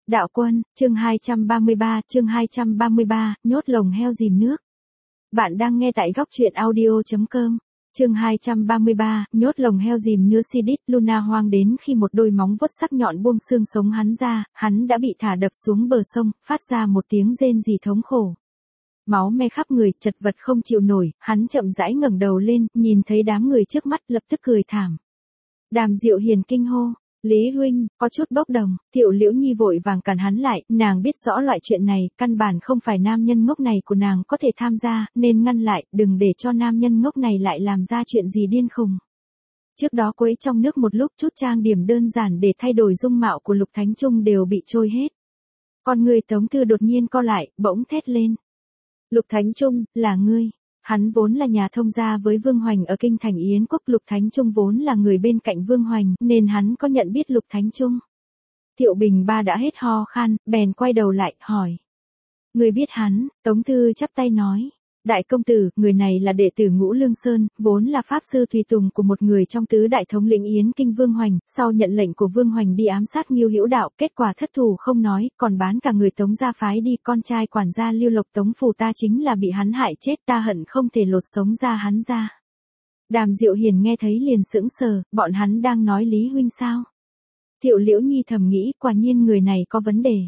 Đạo quân, chương 233, nhốt lồng heo dìm nước. Bạn đang nghe tại góc truyện audio.com. Chương 233, nhốt lồng heo dìm nước. Sidit Luna hoang đến khi một đôi móng vuốt sắc nhọn buông xương sống hắn ra, hắn đã bị thả đập xuống bờ sông, phát ra một tiếng rên rỉ thống khổ. Máu me khắp người, chật vật không chịu nổi, hắn chậm rãi ngẩng đầu lên, nhìn thấy đám người trước mắt lập tức cười thảm. Đàm Diệu Hiền kinh hô. Lý huynh, có chút bốc đồng, Thiệu Liễu Nhi vội vàng cản hắn lại, nàng biết rõ loại chuyện này, căn bản không phải nam nhân ngốc này của nàng có thể tham gia, nên ngăn lại, đừng để cho nam nhân ngốc này lại làm ra chuyện gì điên khùng. Trước đó quấy trong nước một lúc, chút trang điểm đơn giản để thay đổi dung mạo của Lục Thánh Trung đều bị trôi hết. Con người Tống Thư đột nhiên co lại, bỗng thét lên. Lục Thánh Trung, là ngươi. Hắn vốn là nhà thông gia với Vương Hoành ở kinh thành Yến Quốc, Lục Thánh Trung vốn là người bên cạnh Vương Hoành, nên hắn có nhận biết Lục Thánh Trung. Thiệu Bình Ba đã hết ho khan, bèn quay đầu lại, hỏi. Người biết hắn? Tống Thư chắp tay nói. Đại công tử, người này là đệ tử Ngũ Lương Sơn, vốn là pháp sư tùy tùng của một người trong tứ đại thống lĩnh Yến Kinh Vương Hoành, sau nhận lệnh của Vương Hoành đi ám sát Ngưu Hữu Đạo, kết quả thất thủ không nói, còn bán cả người Tống gia phái đi, con trai quản gia Lưu Lộc Tống phủ ta chính là bị hắn hại chết, ta hận không thể lột sống ra hắn ra. Đàm Diệu Hiền nghe thấy liền sững sờ, bọn hắn đang nói Lý huynh sao? Thiệu Liễu Nhi thầm nghĩ, quả nhiên người này có vấn đề.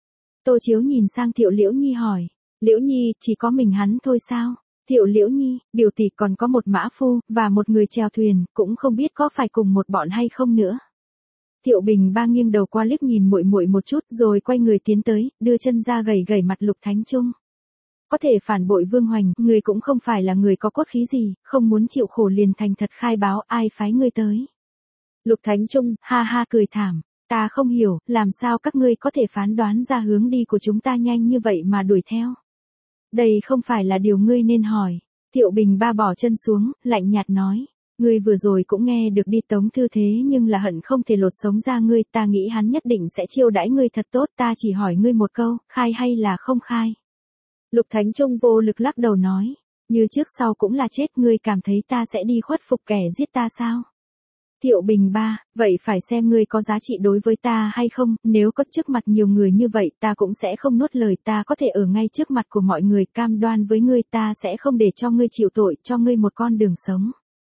Tô Chiếu nhìn sang Thiệu Liễu Nhi hỏi. Liễu Nhi, chỉ có mình hắn thôi sao? Thiệu Liễu Nhi, biểu tỷ còn có một mã phu, và một người chèo thuyền, cũng không biết có phải cùng một bọn hay không nữa. Thiệu Bình Ba nghiêng đầu qua liếc nhìn muội muội một chút, rồi quay người tiến tới, đưa chân ra gẩy gẩy mặt Lục Thánh Trung. Có thể phản bội Vương Hoành, người cũng không phải là người có cốt khí gì, không muốn chịu khổ liền thành thật khai báo ai phái ngươi tới. Lục Thánh Trung, ha ha cười thảm. Ta không hiểu, làm sao các ngươi có thể phán đoán ra hướng đi của chúng ta nhanh như vậy mà đuổi theo. Đây không phải là điều ngươi nên hỏi. Thiệu Bình Ba bỏ chân xuống, lạnh nhạt nói. Ngươi vừa rồi cũng nghe được đi Tống Thư thế nhưng là hận không thể lột sống ra ngươi, ta nghĩ hắn nhất định sẽ chiêu đãi ngươi thật tốt, ta chỉ hỏi ngươi một câu, khai hay là không khai. Lục Thánh Trung vô lực lắc đầu nói. Như trước sau cũng là chết, ngươi cảm thấy ta sẽ đi khuất phục kẻ giết ta sao? Thiệu Bình Ba, vậy phải xem ngươi có giá trị đối với ta hay không, nếu có trước mặt nhiều người như vậy ta cũng sẽ không nuốt lời, ta có thể ở ngay trước mặt của mọi người cam đoan với ngươi ta sẽ không để cho ngươi chịu tội, cho ngươi một con đường sống.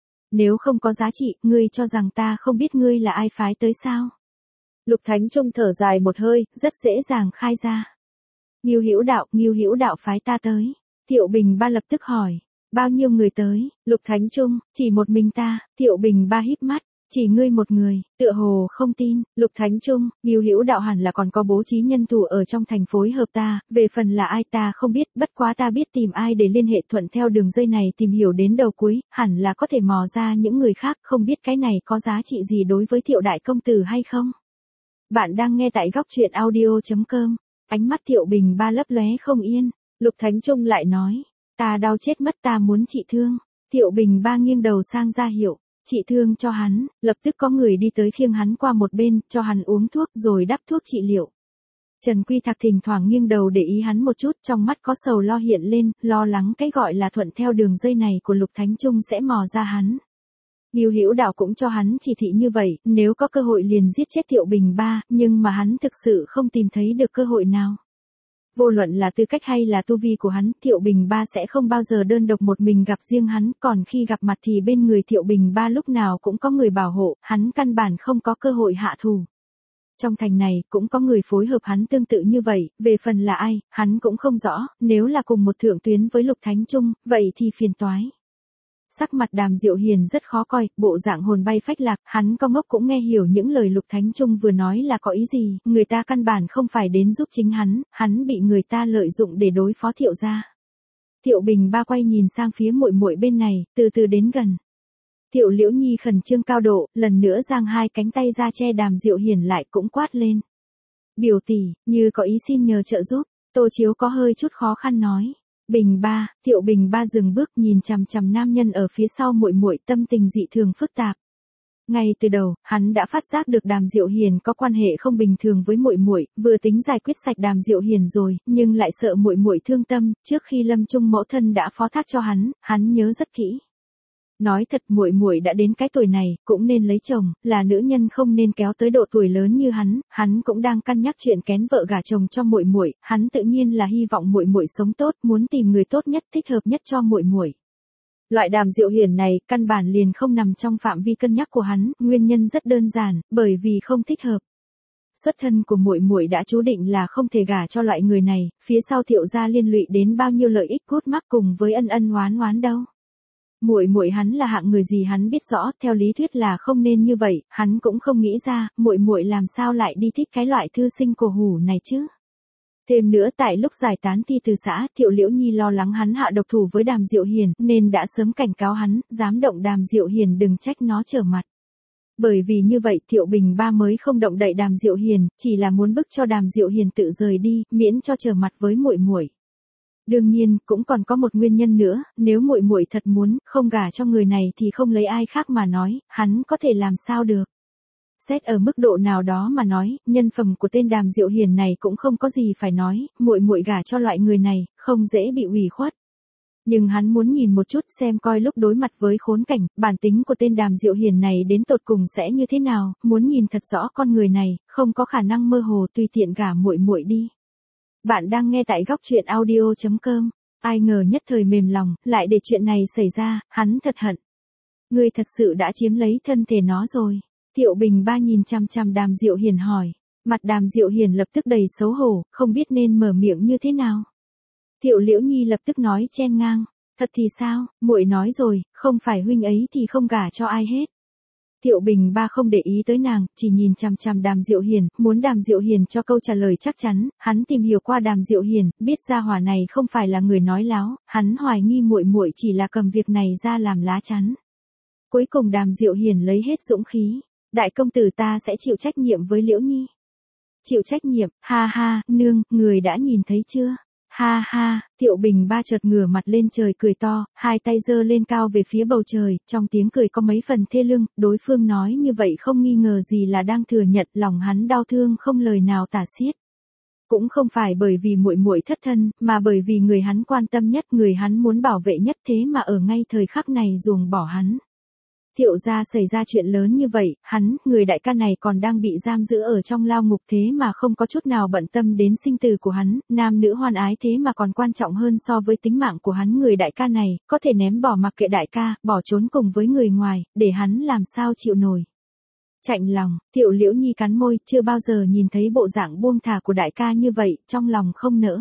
Nếu không có giá trị, ngươi cho rằng ta không biết ngươi là ai phái tới sao? Lục Thánh Trung thở dài một hơi, rất dễ dàng khai ra. Ngưu Hữu Đạo phái ta tới. Thiệu Bình Ba lập tức hỏi. Bao nhiêu người tới? Lục Thánh Trung, chỉ một mình ta. Thiệu Bình Ba híp mắt. Chỉ ngươi một người, tựa hồ không tin. Lục Thánh Trung, Ngưu Hữu Đạo hẳn là còn có bố trí nhân thủ ở trong thành phối hợp ta, về phần là ai ta không biết, bất quá ta biết tìm ai để liên hệ thuận theo đường dây này tìm hiểu đến đầu cuối, hẳn là có thể mò ra những người khác, không biết cái này có giá trị gì đối với Thiệu đại công tử hay không. Bạn đang nghe tại góc truyện audio.com. Ánh mắt Thiệu Bình Ba lấp lóe không yên. Lục Thánh Trung lại nói, ta đau chết mất, ta muốn trị thương. Thiệu Bình Ba nghiêng đầu sang ra hiệu. Trị thương cho hắn, lập tức có người đi tới khiêng hắn qua một bên, cho hắn uống thuốc rồi đắp thuốc trị liệu. Trần Quy Thạc thỉnh thoảng nghiêng đầu để ý hắn một chút, trong mắt có sầu lo hiện lên, lo lắng cái gọi là thuận theo đường dây này của Lục Thánh Trung sẽ mò ra hắn. Ngưu Hữu Đạo cũng cho hắn chỉ thị như vậy, nếu có cơ hội liền giết chết Thiệu Bình Ba, nhưng mà hắn thực sự không tìm thấy được cơ hội nào. Vô luận là tư cách hay là tu vi của hắn, Thiệu Bình Ba sẽ không bao giờ đơn độc một mình gặp riêng hắn, còn khi gặp mặt thì bên người Thiệu Bình Ba lúc nào cũng có người bảo hộ, hắn căn bản không có cơ hội hạ thủ. Trong thành này, cũng có người phối hợp hắn tương tự như vậy, về phần là ai, hắn cũng không rõ, nếu là cùng một thượng tuyến với Lục Thánh Trung, vậy thì phiền toái. Sắc mặt Đàm Diệu Hiền rất khó coi, bộ dạng hồn bay phách lạc, hắn có ngốc cũng nghe hiểu những lời Lục Thánh Trung vừa nói là có ý gì, người ta căn bản không phải đến giúp chính hắn bị người ta lợi dụng để đối phó Thiệu gia. Thiệu Bình Ba quay nhìn sang phía muội muội bên này, từ từ đến gần. Thiệu Liễu Nhi khẩn trương cao độ, lần nữa giang hai cánh tay ra che Đàm Diệu Hiền lại cũng quát lên. Biểu tỷ, như có ý xin nhờ trợ giúp. Tô Chiếu có hơi chút khó khăn nói. Bình Ba, Thiệu Bình Ba dừng bước nhìn chằm chằm nam nhân ở phía sau muội muội, tâm tình dị thường phức tạp. Ngay từ đầu, hắn đã phát giác được Đàm Diệu Hiền có quan hệ không bình thường với muội muội, vừa tính giải quyết sạch Đàm Diệu Hiền rồi, nhưng lại sợ muội muội thương tâm, trước khi lâm chung mẫu thân đã phó thác cho hắn nhớ rất kỹ. Nói thật muội muội đã đến cái tuổi này, cũng nên lấy chồng, là nữ nhân không nên kéo tới độ tuổi lớn như hắn cũng đang cân nhắc chuyện kén vợ gả chồng cho muội muội, hắn tự nhiên là hy vọng muội muội sống tốt, muốn tìm người tốt nhất, thích hợp nhất cho muội muội. Loại Đàm Diệu Hiền này, căn bản liền không nằm trong phạm vi cân nhắc của hắn, nguyên nhân rất đơn giản, bởi vì không thích hợp. Xuất thân của muội muội đã chú định là không thể gả cho loại người này, phía sau Thiệu gia liên lụy đến bao nhiêu lợi ích gút mắc cùng với ân ân oán oán đâu. Muội muội hắn là hạng người gì hắn biết rõ, theo lý thuyết là không nên như vậy, hắn cũng không nghĩ ra, muội muội làm sao lại đi thích cái loại thư sinh cổ hủ này chứ. Thêm nữa tại lúc giải tán thi từ xã, Thiệu Liễu Nhi lo lắng hắn hạ độc thủ với Đàm Diệu Hiền, nên đã sớm cảnh cáo hắn, dám động Đàm Diệu Hiền đừng trách nó trở mặt. Bởi vì như vậy Thiệu Bình Ba mới không động đậy Đàm Diệu Hiền, chỉ là muốn bức cho Đàm Diệu Hiền tự rời đi, miễn cho trở mặt với muội muội. Đương nhiên, cũng còn có một nguyên nhân nữa, nếu muội muội thật muốn không gả cho người này thì không lấy ai khác mà nói, hắn có thể làm sao được. Xét ở mức độ nào đó mà nói, nhân phẩm của tên Đàm Diệu Hiền này cũng không có gì phải nói, muội muội gả cho loại người này, không dễ bị ủy khuất. Nhưng hắn muốn nhìn một chút xem coi lúc đối mặt với khốn cảnh, bản tính của tên Đàm Diệu Hiền này đến tột cùng sẽ như thế nào, muốn nhìn thật rõ con người này, không có khả năng mơ hồ tùy tiện gả muội muội đi. Bạn đang nghe tại góc truyện audio.com. Ai ngờ nhất thời mềm lòng, lại để chuyện này xảy ra, hắn thật hận. Ngươi thật sự đã chiếm lấy thân thể nó rồi. Thiệu Bình Ba nhìn chằm chằm Đàm Diệu Hiền hỏi. Mặt Đàm Diệu Hiền lập tức đầy xấu hổ, không biết nên mở miệng như thế nào. Thiệu Liễu Nhi lập tức nói chen ngang. Thật thì sao, muội nói rồi, không phải huynh ấy thì không gả cho ai hết. Thiệu Bình Ba không để ý tới nàng, chỉ nhìn chằm chằm Đàm Diệu Hiền, muốn Đàm Diệu Hiền cho câu trả lời chắc chắn, hắn tìm hiểu qua Đàm Diệu Hiền, biết gia hỏa này không phải là người nói láo, hắn hoài nghi muội muội chỉ là cầm việc này ra làm lá chắn. Cuối cùng Đàm Diệu Hiền lấy hết dũng khí, đại công tử ta sẽ chịu trách nhiệm với Liễu Nhi. Chịu trách nhiệm, ha ha, nương, người đã nhìn thấy chưa? Ha ha, Thiệu Bình Ba chợt ngửa mặt lên trời cười to, hai tay giơ lên cao về phía bầu trời, trong tiếng cười có mấy phần thê lương, đối phương nói như vậy không nghi ngờ gì là đang thừa nhận, lòng hắn đau thương không lời nào tả xiết. Cũng không phải bởi vì muội muội thất thân, mà bởi vì người hắn quan tâm nhất, người hắn muốn bảo vệ nhất thế mà ở ngay thời khắc này ruồng bỏ hắn. Thiệu gia xảy ra chuyện lớn như vậy, hắn, người đại ca này còn đang bị giam giữ ở trong lao ngục thế mà không có chút nào bận tâm đến sinh tử của hắn, nam nữ hoan ái thế mà còn quan trọng hơn so với tính mạng của hắn. Người đại ca này, có thể ném bỏ mặc kệ đại ca, bỏ trốn cùng với người ngoài, để hắn làm sao chịu nổi. Chạnh lòng, Thiệu Liễu Nhi cắn môi, chưa bao giờ nhìn thấy bộ dạng buông thả của đại ca như vậy, trong lòng không nỡ.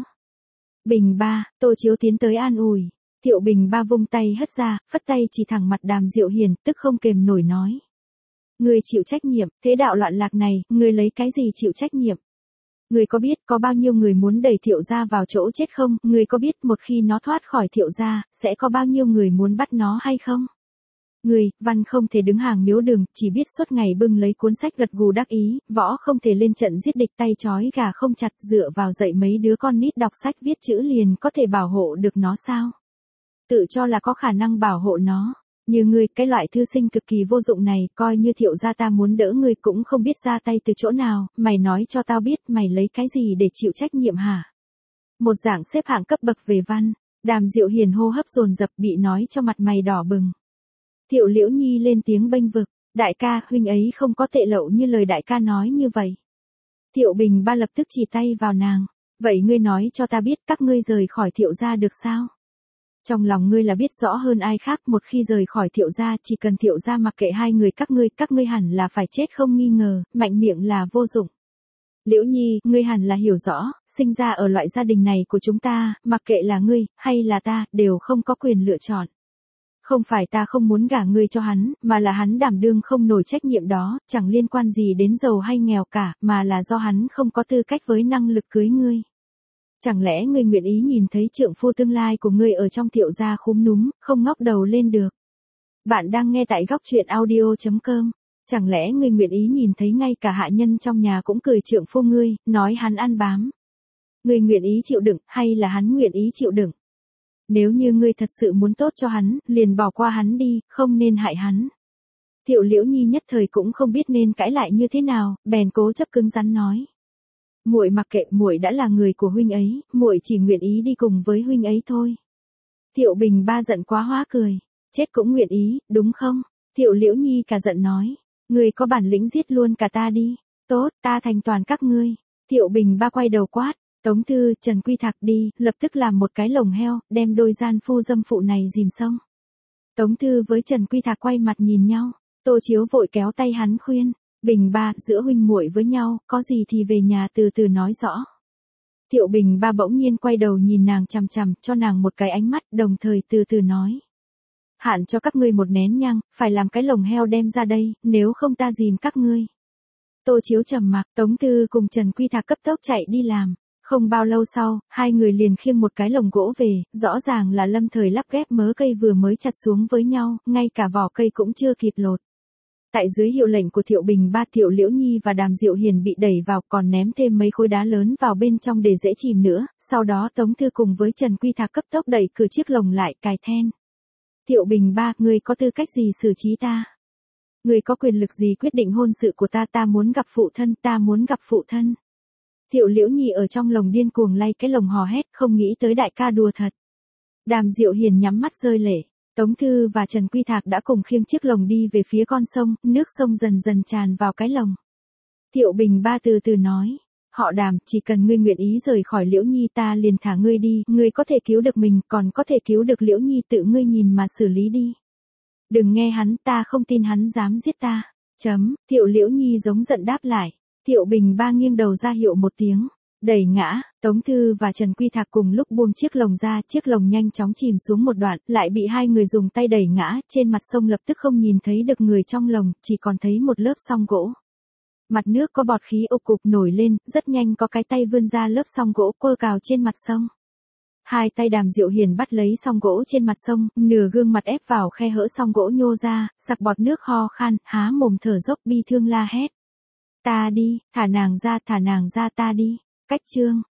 Bình Ba, Tô Chiếu tiến tới an ủi. Thiệu Bình Ba vung tay hất ra, phất tay chỉ thẳng mặt Đàm Diệu Hiền, tức không kềm nổi nói. Ngươi chịu trách nhiệm, thế đạo loạn lạc này, ngươi lấy cái gì chịu trách nhiệm? Ngươi có biết có bao nhiêu người muốn đẩy Thiệu gia vào chỗ chết không? Ngươi có biết một khi nó thoát khỏi Thiệu gia, sẽ có bao nhiêu người muốn bắt nó hay không? Ngươi, văn không thể đứng hàng miếu đường, chỉ biết suốt ngày bưng lấy cuốn sách gật gù đắc ý, võ không thể lên trận giết địch, tay trói gà không chặt, dựa vào dạy mấy đứa con nít đọc sách viết chữ liền có thể bảo hộ được nó sao? Tự cho là có khả năng bảo hộ nó. Như ngươi, cái loại thư sinh cực kỳ vô dụng này, coi như Thiệu gia ta muốn đỡ ngươi cũng không biết ra tay từ chỗ nào, mày nói cho tao biết mày lấy cái gì để chịu trách nhiệm hả? Một dạng xếp hạng cấp bậc về văn, Đàm Diệu Hiền hô hấp dồn dập bị nói cho mặt mày đỏ bừng. Thiệu Liễu Nhi lên tiếng bênh vực, đại ca, huynh ấy không có tệ lậu như lời đại ca nói như vậy. Thiệu Bình Ba lập tức chỉ tay vào nàng, vậy ngươi nói cho ta biết các ngươi rời khỏi Thiệu gia được sao? Trong lòng ngươi là biết rõ hơn ai khác, một khi rời khỏi Thiệu gia, chỉ cần Thiệu gia mặc kệ hai người các ngươi hẳn là phải chết không nghi ngờ, mạnh miệng là vô dụng. Liễu Nhi, ngươi hẳn là hiểu rõ, sinh ra ở loại gia đình này của chúng ta, mặc kệ là ngươi, hay là ta, đều không có quyền lựa chọn. Không phải ta không muốn gả ngươi cho hắn, mà là hắn đảm đương không nổi trách nhiệm đó, chẳng liên quan gì đến giàu hay nghèo cả, mà là do hắn không có tư cách với năng lực cưới ngươi. Chẳng lẽ ngươi nguyện ý nhìn thấy trượng phu tương lai của ngươi ở trong Thiệu gia khúm núm, không ngóc đầu lên được? Bạn đang nghe tại góc truyện audio.com. Chẳng lẽ ngươi nguyện ý nhìn thấy ngay cả hạ nhân trong nhà cũng cười trượng phu ngươi, nói hắn ăn bám? Ngươi nguyện ý chịu đựng, hay là hắn nguyện ý chịu đựng? Nếu như ngươi thật sự muốn tốt cho hắn, liền bỏ qua hắn đi, không nên hại hắn. Thiệu Liễu Nhi nhất thời cũng không biết nên cãi lại như thế nào, bèn cố chấp cứng rắn nói. Muội mặc kệ, muội đã là người của huynh ấy, muội chỉ nguyện ý đi cùng với huynh ấy thôi. Thiệu Bình Ba giận quá hóa cười. Chết cũng nguyện ý, đúng không? Thiệu Liễu Nhi cả giận nói. Ngươi có bản lĩnh giết luôn cả ta đi. Tốt, ta thành toàn các ngươi. Thiệu Bình Ba quay đầu quát. Tống Thư, Trần Quy Thạc đi, lập tức làm một cái lồng heo, đem đôi gian phu dâm phụ này dìm xong. Tống Thư với Trần Quy Thạc quay mặt nhìn nhau. Tô Chiếu vội kéo tay hắn khuyên. Bình Ba, giữa huynh muội với nhau, có gì thì về nhà từ từ nói rõ. Thiệu Bình Ba bỗng nhiên quay đầu nhìn nàng chằm chằm, cho nàng một cái ánh mắt, đồng thời từ từ nói. Hạn cho các ngươi một nén nhang, phải làm cái lồng heo đem ra đây, nếu không ta dìm các ngươi. Tô Chiếu trầm mặc, Tống Thư cùng Trần Quy Thạc cấp tốc chạy đi làm. Không bao lâu sau, hai người liền khiêng một cái lồng gỗ về, rõ ràng là Lâm Thời lắp ghép mớ cây vừa mới chặt xuống với nhau, ngay cả vỏ cây cũng chưa kịp lột. Tại dưới hiệu lệnh của Thiệu Bình Ba, Thiệu Liễu Nhi và Đàm Diệu Hiền bị đẩy vào, còn ném thêm mấy khối đá lớn vào bên trong để dễ chìm nữa, sau đó Tống Thư cùng với Trần Quy Thạc cấp tốc đẩy cửa chiếc lồng lại, cài then. Thiệu Bình Ba, ngươi có tư cách gì xử trí ta? Ngươi có quyền lực gì quyết định hôn sự của ta? Ta muốn gặp phụ thân, ta muốn gặp phụ thân. Thiệu Liễu Nhi ở trong lồng điên cuồng lay cái lồng hò hét, không nghĩ tới đại ca đùa thật. Đàm Diệu Hiền nhắm mắt rơi lệ. Tống Thư và Trần Quy Thạc đã cùng khiêng chiếc lồng đi về phía con sông, nước sông dần dần tràn vào cái lồng. Thiệu Bình Ba từ từ nói. Họ Đàm, chỉ cần ngươi nguyện ý rời khỏi Liễu Nhi ta liền thả ngươi đi, ngươi có thể cứu được mình, còn có thể cứu được Liễu Nhi, tự ngươi nhìn mà xử lý đi. Đừng nghe hắn, ta không tin hắn dám giết ta. Thiệu Liễu Nhi giống giận đáp lại. Thiệu Bình Ba nghiêng đầu ra hiệu một tiếng. Đẩy ngã, Tống Thư và Trần Quy Thạc cùng lúc buông chiếc lồng ra, chiếc lồng nhanh chóng chìm xuống một đoạn, lại bị hai người dùng tay đẩy ngã, trên mặt sông lập tức không nhìn thấy được người trong lồng, chỉ còn thấy một lớp song gỗ. Mặt nước có bọt khí ục cục nổi lên, rất nhanh có cái tay vươn ra lớp song gỗ quơ cào trên mặt sông. Hai tay Đàm Diệu Hiền bắt lấy song gỗ trên mặt sông, nửa gương mặt ép vào khe hở song gỗ nhô ra, sặc bọt nước ho khan, há mồm thở dốc bi thương la hét. Ta đi, thả nàng ra ta đi. Cách chương